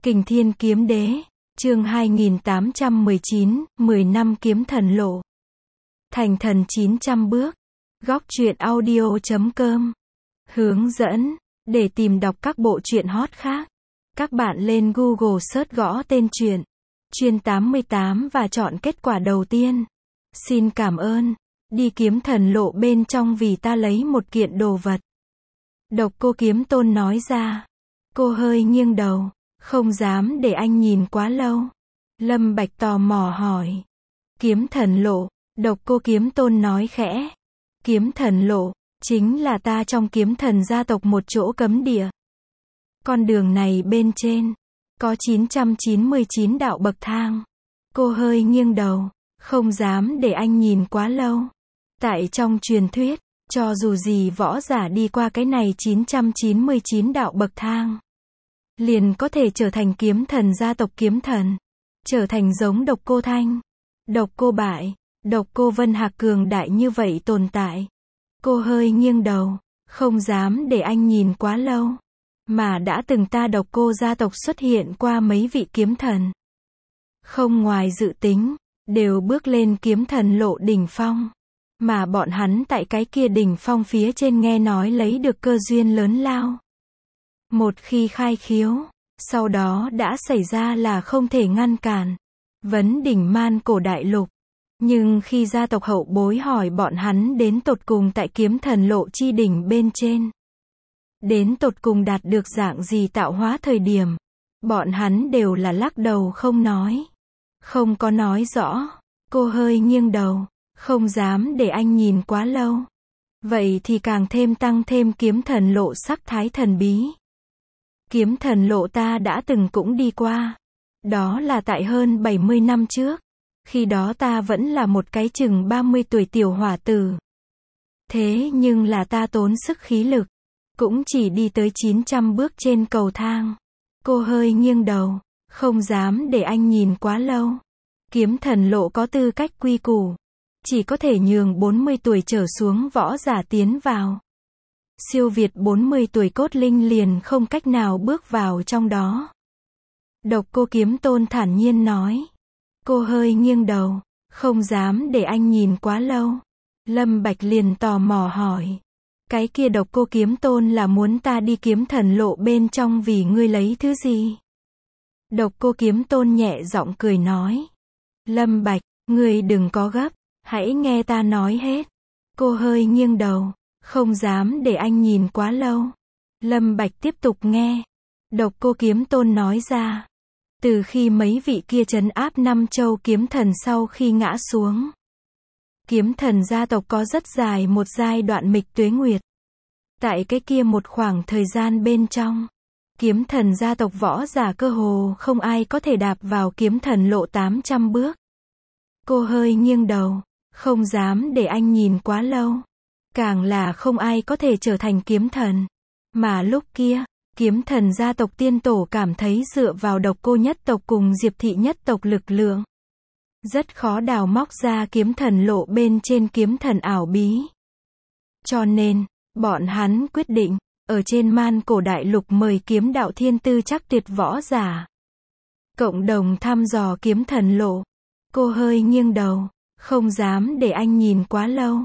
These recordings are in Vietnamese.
Kình Thiên Kiếm Đế, chương 2819, 10 năm kiếm thần lộ. Thành thần 900 bước. Góc truyện audio.com. Hướng dẫn, để tìm đọc các bộ truyện hot khác. Các bạn lên Google search gõ tên truyện Chuyên 88 và chọn kết quả đầu tiên. Xin cảm ơn. Đi kiếm thần lộ bên trong vì ta lấy một kiện đồ vật. Độc Cô Kiếm Tôn nói ra. Cô hơi nghiêng đầu. Không dám để anh nhìn quá lâu. Lâm Bạch tò mò hỏi. Kiếm thần lộ, Độc Cô Kiếm Tôn nói khẽ. Kiếm thần lộ, chính là ta trong kiếm thần gia tộc một chỗ cấm địa. Con đường này bên trên, có 999 đạo bậc thang. Cô hơi nghiêng đầu, không dám để anh nhìn quá lâu. Tại trong truyền thuyết, cho dù gì võ giả đi qua cái này 999 đạo bậc thang, liền có thể trở thành kiếm thần gia tộc kiếm thần. Trở thành giống Độc Cô Thanh, Độc Cô Bại, Độc Cô Vân Hạc cường đại như vậy tồn tại. Cô hơi nghiêng đầu, không dám để anh nhìn quá lâu. Mà đã từng ta Độc Cô gia tộc xuất hiện qua mấy vị kiếm thần. Không ngoài dự tính, đều bước lên kiếm thần lộ đỉnh phong. Mà bọn hắn tại cái kia đỉnh phong phía trên nghe nói lấy được cơ duyên lớn lao. Một khi khai khiếu, sau đó đã xảy ra là không thể ngăn cản. Vấn đỉnh man cổ đại lục. Nhưng khi gia tộc hậu bối hỏi bọn hắn đến tột cùng tại kiếm thần lộ chi đỉnh bên trên, đến tột cùng đạt được dạng gì tạo hóa thời điểm, bọn hắn đều là lắc đầu không nói. Không có nói rõ. Cô hơi nghiêng đầu, không dám để anh nhìn quá lâu. Vậy thì càng thêm tăng thêm kiếm thần lộ sắc thái thần bí. Kiếm thần lộ ta đã từng cũng đi qua. Đó là tại hơn 70 năm trước. Khi đó ta vẫn là một cái chừng 30 tuổi tiểu hỏa tử. Thế nhưng là ta tốn sức khí lực. Cũng chỉ đi tới 900 bước trên cầu thang. Cô hơi nghiêng đầu, không dám để anh nhìn quá lâu. Kiếm thần lộ có tư cách quy củ. Chỉ có thể nhường 40 tuổi trở xuống võ giả tiến vào. Siêu việt 40 tuổi cốt linh liền không cách nào bước vào trong đó. Độc Cô Kiếm Tôn thản nhiên nói. Cô hơi nghiêng đầu, không dám để anh nhìn quá lâu. Lâm Bạch liền tò mò hỏi. Cái kia Độc Cô Kiếm Tôn là muốn ta đi kiếm thần lộ bên trong vì ngươi lấy thứ gì? Độc Cô Kiếm Tôn nhẹ giọng cười nói. Lâm Bạch, ngươi đừng có gấp, hãy nghe ta nói hết. Cô hơi nghiêng đầu, không dám để anh nhìn quá lâu. Lâm Bạch tiếp tục nghe. Độc Cô Kiếm Tôn nói ra. Từ khi mấy vị kia trấn áp Năm Châu kiếm thần sau khi ngã xuống, kiếm thần gia tộc có rất dài một giai đoạn mịch tuế nguyệt. Tại cái kia một khoảng thời gian bên trong, kiếm thần gia tộc võ giả cơ hồ không ai có thể đạp vào kiếm thần lộ 800 bước. Cô hơi nghiêng đầu, không dám để anh nhìn quá lâu. Càng là không ai có thể trở thành kiếm thần. Mà lúc kia, kiếm thần gia tộc tiên tổ cảm thấy dựa vào Độc Cô nhất tộc cùng Diệp thị nhất tộc lực lượng, rất khó đào móc ra kiếm thần lộ bên trên kiếm thần ảo bí. Cho nên, bọn hắn quyết định, ở trên man cổ đại lục mời kiếm đạo thiên tư chắc tuyệt võ giả. Cộng đồng thăm dò kiếm thần lộ. Cô hơi nghiêng đầu, không dám để anh nhìn quá lâu.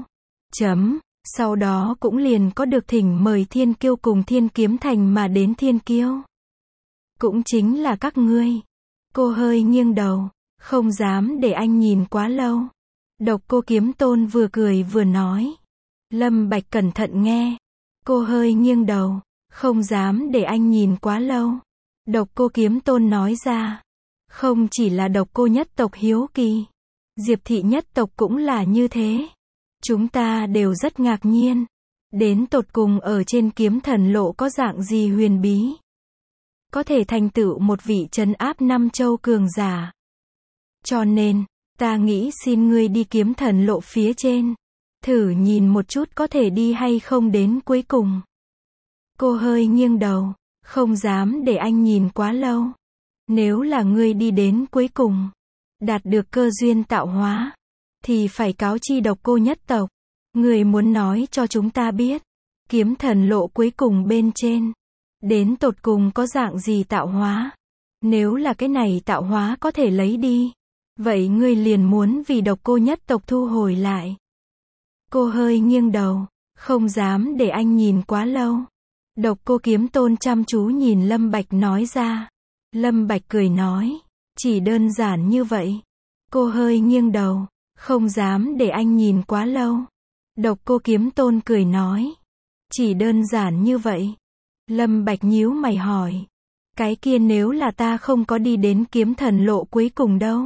Sau đó cũng liền có được thỉnh mời thiên kiêu cùng thiên kiếm thành mà đến thiên kiêu. Cũng chính là các ngươi. Cô hơi nghiêng đầu, không dám để anh nhìn quá lâu. Độc Cô Kiếm Tôn vừa cười vừa nói. Lâm Bạch cẩn thận nghe. Cô hơi nghiêng đầu, không dám để anh nhìn quá lâu. Độc Cô Kiếm Tôn nói ra. Không chỉ là Độc Cô nhất tộc hiếu kỳ, Diệp thị nhất tộc cũng là như thế. Chúng ta đều rất ngạc nhiên. Đến tột cùng ở trên kiếm thần lộ có dạng gì huyền bí. Có thể thành tựu một vị trấn áp Năm Châu cường giả. Cho nên, ta nghĩ xin ngươi đi kiếm thần lộ phía trên. Thử nhìn một chút có thể đi hay không đến cuối cùng. Cô hơi nghiêng đầu, không dám để anh nhìn quá lâu. Nếu là ngươi đi đến cuối cùng, đạt được cơ duyên tạo hóa, thì phải cáo chi Độc Cô nhất tộc. Người muốn nói cho chúng ta biết, kiếm thần lộ cuối cùng bên trên, đến tột cùng có dạng gì tạo hóa. Nếu là cái này tạo hóa có thể lấy đi, vậy ngươi liền muốn vì độc cô nhất tộc thu hồi lại. Cô hơi nghiêng đầu, không dám để anh nhìn quá lâu. Độc cô kiếm tôn chăm chú nhìn Lâm Bạch nói ra. Lâm Bạch cười nói, chỉ đơn giản như vậy. Cô hơi nghiêng đầu, không dám để anh nhìn quá lâu. Độc cô kiếm tôn cười nói, chỉ đơn giản như vậy. Lâm Bạch nhíu mày hỏi, cái kia nếu là ta không có đi đến kiếm thần lộ cuối cùng đâu?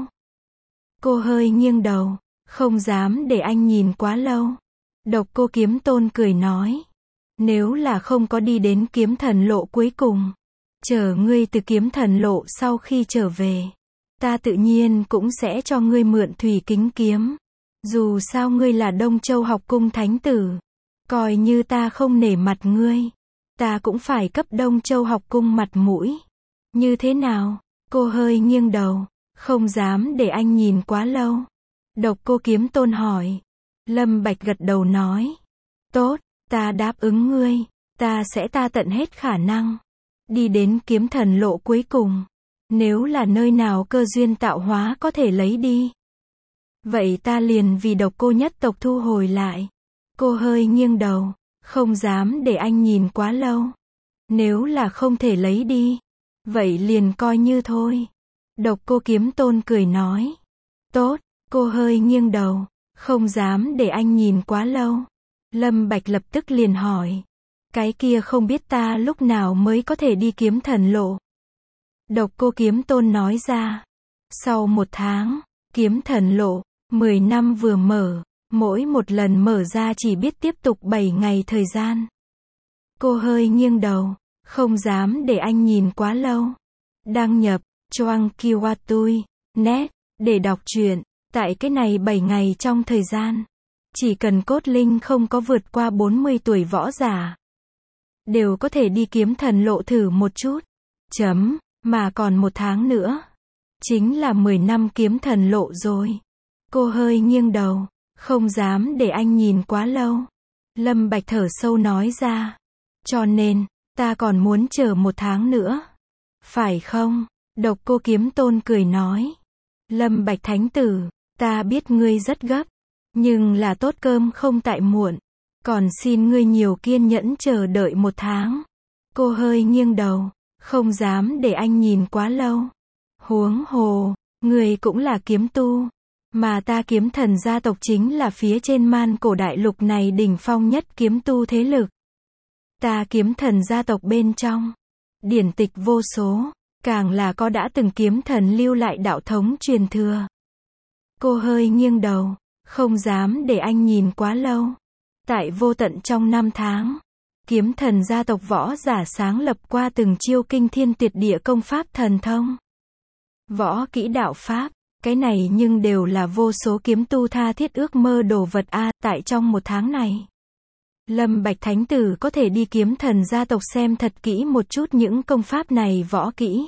Cô hơi nghiêng đầu, không dám để anh nhìn quá lâu. Độc cô kiếm tôn cười nói, nếu là không có đi đến kiếm thần lộ cuối cùng, chờ ngươi từ kiếm thần lộ sau khi trở về, ta tự nhiên cũng sẽ cho ngươi mượn thủy kính kiếm. Dù sao ngươi là Đông Châu học cung thánh tử, coi như ta không nể mặt ngươi, ta cũng phải cấp Đông Châu học cung mặt mũi. Như thế nào? Cô hơi nghiêng đầu, không dám để anh nhìn quá lâu. Độc cô kiếm tôn hỏi. Lâm Bạch gật đầu nói, tốt, ta đáp ứng ngươi, ta sẽ tận hết khả năng đi đến kiếm thần lộ cuối cùng. Nếu là nơi nào cơ duyên tạo hóa có thể lấy đi, vậy ta liền vì độc cô nhất tộc thu hồi lại. Cô hơi nghiêng đầu, không dám để anh nhìn quá lâu. Nếu là không thể lấy đi, vậy liền coi như thôi. Độc cô kiếm tôn cười nói, tốt. Cô hơi nghiêng đầu, không dám để anh nhìn quá lâu. Lâm Bạch lập tức liền hỏi, cái kia không biết ta lúc nào mới có thể đi kiếm thần lộ? Độc cô kiếm tôn nói ra, sau 1 tháng, kiếm thần lộ, 10 năm vừa mở, mỗi một lần mở ra chỉ biết tiếp tục 7 ngày thời gian. Cô hơi nghiêng đầu, không dám để anh nhìn quá lâu. Đăng nhập, Choang Kiwatui, net, để đọc truyện. Tại cái này 7 ngày trong thời gian, chỉ cần cốt linh không có vượt qua 40 tuổi võ giả, đều có thể đi kiếm thần lộ thử một chút. Mà còn 1 tháng nữa, chính là 10 năm kiếm thần lộ rồi. Cô hơi nghiêng đầu, không dám để anh nhìn quá lâu. Lâm Bạch thở sâu nói ra, cho nên, ta còn muốn chờ 1 tháng nữa. Phải không? Độc cô kiếm tôn cười nói, Lâm Bạch thánh tử, ta biết ngươi rất gấp, nhưng là tốt cơm không tại muộn, còn xin ngươi nhiều kiên nhẫn chờ đợi 1 tháng. Cô hơi nghiêng đầu, không dám để anh nhìn quá lâu. Huống hồ, ngươi cũng là kiếm tu, mà ta kiếm thần gia tộc chính là phía trên man cổ đại lục này đỉnh phong nhất kiếm tu thế lực. Ta kiếm thần gia tộc bên trong, điển tịch vô số, càng là có đã từng kiếm thần lưu lại đạo thống truyền thừa. Cô hơi nghiêng đầu, không dám để anh nhìn quá lâu. Tại vô tận trong 5 tháng, kiếm thần gia tộc võ giả sáng lập qua từng chiêu kinh thiên tuyệt địa công pháp thần thông. Võ kỹ đạo pháp, cái này nhưng đều là vô số kiếm tu tha thiết ước mơ đồ vật a. Tại trong 1 tháng này, Lâm Bạch thánh tử có thể đi kiếm thần gia tộc xem thật kỹ một chút những công pháp này võ kỹ.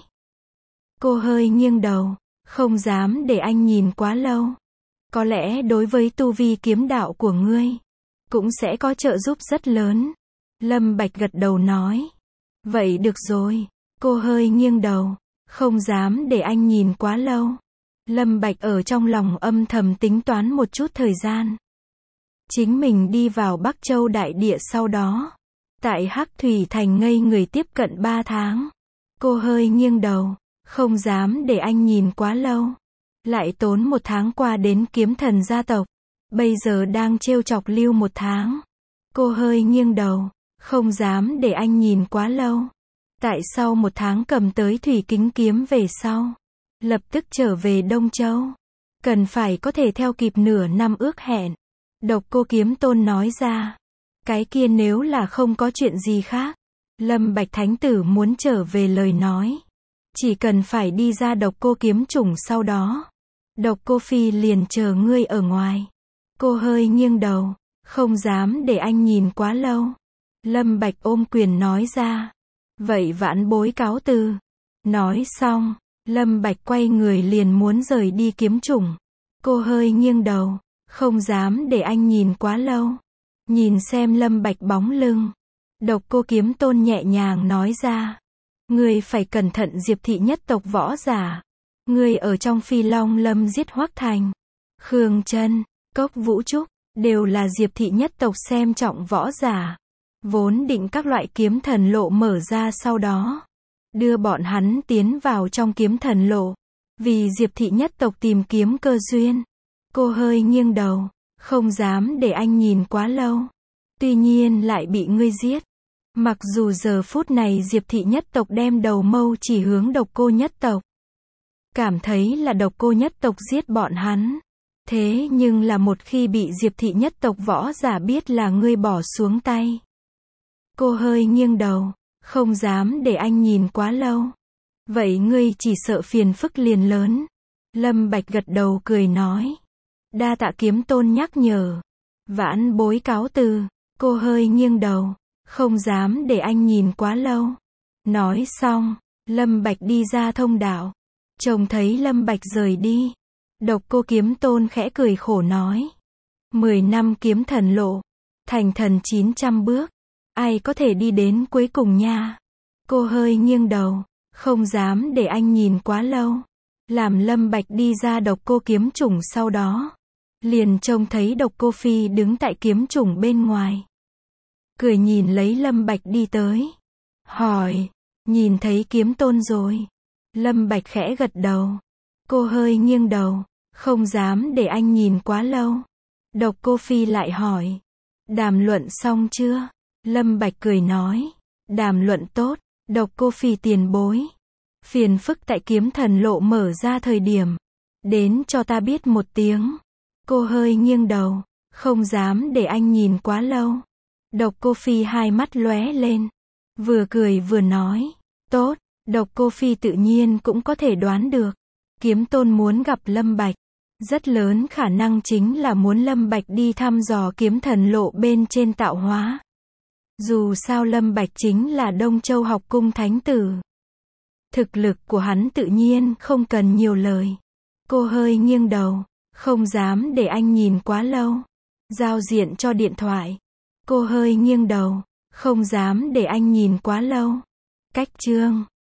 Cô hơi nghiêng đầu, không dám để anh nhìn quá lâu. Có lẽ đối với tu vi kiếm đạo của ngươi, cũng sẽ có trợ giúp rất lớn. Lâm Bạch gật đầu nói, vậy được rồi. Cô hơi nghiêng đầu, không dám để anh nhìn quá lâu. Lâm Bạch ở trong lòng âm thầm tính toán một chút thời gian. Chính mình đi vào Bắc Châu đại địa sau đó, tại Hắc Thủy Thành ngây người tiếp cận 3 tháng. Cô hơi nghiêng đầu, không dám để anh nhìn quá lâu. Lại tốn 1 tháng qua đến kiếm thần gia tộc, bây giờ đang trêu chọc lưu 1 tháng. Cô hơi nghiêng đầu, không dám để anh nhìn quá lâu. Tại sau 1 tháng cầm tới thủy kính kiếm về sau, lập tức trở về Đông Châu. Cần phải có thể theo kịp nửa năm ước hẹn. Độc cô kiếm tôn nói ra, cái kia nếu là không có chuyện gì khác, Lâm Bạch thánh tử muốn trở về lời nói, chỉ cần phải đi ra độc cô kiếm chủng sau đó, độc cô phi liền chờ ngươi ở ngoài. Cô hơi nghiêng đầu, không dám để anh nhìn quá lâu. Lâm Bạch ôm quyền nói ra, vậy vãn bối cáo từ. Nói xong, Lâm Bạch quay người liền muốn rời đi kiếm chủng. Cô hơi nghiêng đầu, không dám để anh nhìn quá lâu. Nhìn xem Lâm Bạch bóng lưng, độc cô kiếm tôn nhẹ nhàng nói ra, Ngươi phải cẩn thận Diệp thị nhất tộc võ giả. Ngươi ở trong Phi Long Lâm giết Hoắc Thành, Khương Chân, Cốc Vũ Trúc, đều là Diệp thị nhất tộc xem trọng võ giả. Vốn định các loại kiếm thần lộ mở ra sau đó, đưa bọn hắn tiến vào trong kiếm thần lộ. Vì Diệp thị nhất tộc tìm kiếm cơ duyên. Cô hơi nghiêng đầu, không dám để anh nhìn quá lâu. Tuy nhiên lại bị ngươi giết. Mặc dù giờ phút này Diệp thị nhất tộc đem đầu mâu chỉ hướng Độc Cô nhất tộc. Cảm thấy là Độc Cô nhất tộc giết bọn hắn. Thế nhưng là một khi bị Diệp thị nhất tộc võ giả biết là ngươi bỏ xuống tay. Cô hơi nghiêng đầu, không dám để anh nhìn quá lâu. Vậy ngươi chỉ sợ phiền phức liền lớn. Lâm Bạch gật đầu cười nói. Đa tạ Kiếm Tôn nhắc nhở. Vãn bối cáo từ. Cô hơi nghiêng đầu, không dám để anh nhìn quá lâu. Nói xong, Lâm Bạch đi ra thông đạo. Trông thấy Lâm Bạch rời đi. Độc Cô Kiếm Tôn khẽ cười khổ nói. 10 năm kiếm thần lộ. Thành thần 900 bước. Ai có thể đi đến cuối cùng nha. Cô hơi nghiêng đầu, không dám để anh nhìn quá lâu. Làm Lâm Bạch đi ra Độc Cô kiếm chủng sau đó. Liền trông thấy Độc Cô Phi đứng tại kiếm chủng bên ngoài. Cười nhìn lấy Lâm Bạch đi tới. Hỏi, nhìn thấy Kiếm Tôn rồi. Lâm Bạch khẽ gật đầu. Cô hơi nghiêng đầu, không dám để anh nhìn quá lâu. Độc Cô Phi lại hỏi. Đàm luận xong chưa? Lâm Bạch cười nói. Đàm luận tốt. Độc Cô Phi tiền bối. Phiền phức tại kiếm thần lộ mở ra thời điểm. Đến cho ta biết một tiếng. Cô hơi nghiêng đầu, không dám để anh nhìn quá lâu. Độc Cô Phi hai mắt lóe lên. Vừa cười vừa nói. Tốt. Độc Cô Phi tự nhiên cũng có thể đoán được. Kiếm Tôn muốn gặp Lâm Bạch. Rất lớn khả năng chính là muốn Lâm Bạch đi thăm dò kiếm thần lộ bên trên tạo hóa. Dù sao Lâm Bạch chính là Đông Châu học cung thánh tử. Thực lực của hắn tự nhiên không cần nhiều lời. Cô hơi nghiêng đầu, không dám để anh nhìn quá lâu. Giao diện cho điện thoại. Cô hơi nghiêng đầu, không dám để anh nhìn quá lâu. Cách chương